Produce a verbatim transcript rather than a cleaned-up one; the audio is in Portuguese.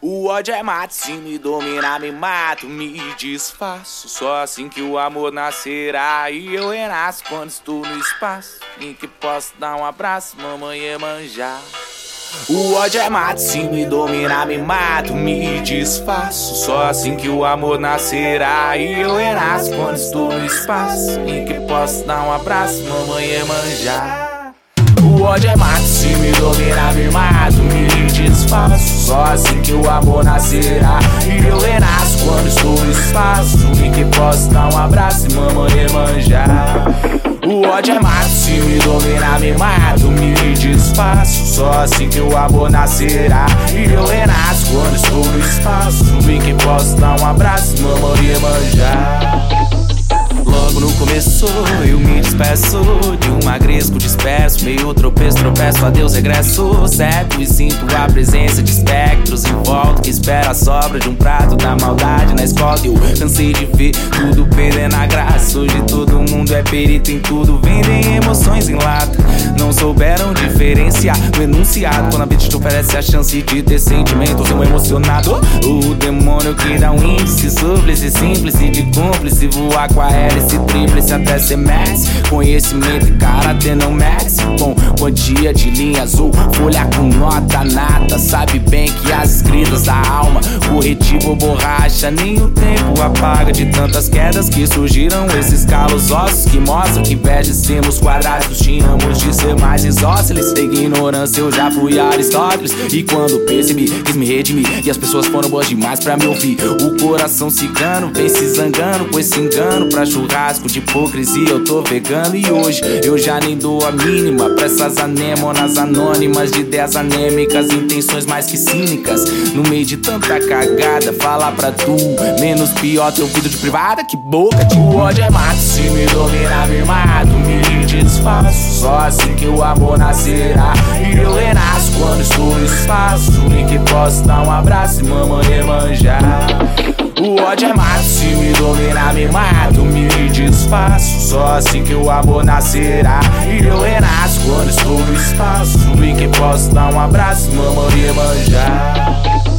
O ódio é mato, se me dominar me mato, me desfaço. Só assim que o amor nascerá e eu renasço quando estou no espaço em que posso dar um abraço, mamãe e manjar. O ódio é mato, se me dominar me mato, me desfaço. Só assim que o amor nascerá e eu renasço quando estou no espaço em que posso dar um abraço, mamãe e manjar. O ódio é mato, se me dominar me mato, me desfaço. Só assim que o amor nascerá e eu renasço quando estou no espaço em que posso dar um abraço e mamãe e manjar. O ódio é mato, se me dominar me mato, me desfaço. Só assim que o amor nascerá e eu renasço quando estou no espaço em que posso dar um abraço e mamãe e manjar. Logo no começo eu me despeço de um magresco disperso, meio tropeço, tropeço, adeus, regresso. Certo e sinto a presença de espectros em volta que espera a sobra de um prato da maldade na escola. Eu cansei de ver tudo perdendo a graça. Hoje todo mundo é perito em tudo, vendem emoções em lata. Não souberam diferenciar o enunciado quando a bitch te oferece a chance de ter sentimentos. Um emocionado, o demônio que dá um índice súplice, simples de cúmplice, voar com a hélice tríplice até ser max. Conhecimento e karatê não max, com quantia de linha azul, folha com nota nata. Sabe bem que as escritas da alma, corretivo ou borracha, nem o tempo apaga de tantas quedas que surgiram. Esses calos ossos que mostram que em vez de sermos quadrados tínhamos de ser mais isósceles. Da ignorância eu já fui Aristóteles, e quando percebi quis me redimir, e as pessoas foram boas demais pra me ouvir. O coração cigano vem se zangando com esse engano. Pra churrasco de hipocrisia eu tô vegano, e hoje eu já nem dou a mínima pra essas anêmonas anônimas de ideias anêmicas, intenções mais que cínicas. No meio de tanta cagada, falar pra tu menos pior ter ouvido de privada, que boca de... O ódio é mato, se me dominar me mato, me desfaço. Só assim que o amor nascerá e eu renasço quando estou no espaço em que posso dar um abraço e mamãe e manjar. O ódio é mato, se me dominar me mato, me desfaço. Só assim que o amor nascerá e eu renasço quando estou no espaço em que posso dar um abraço, mamãe e manjar.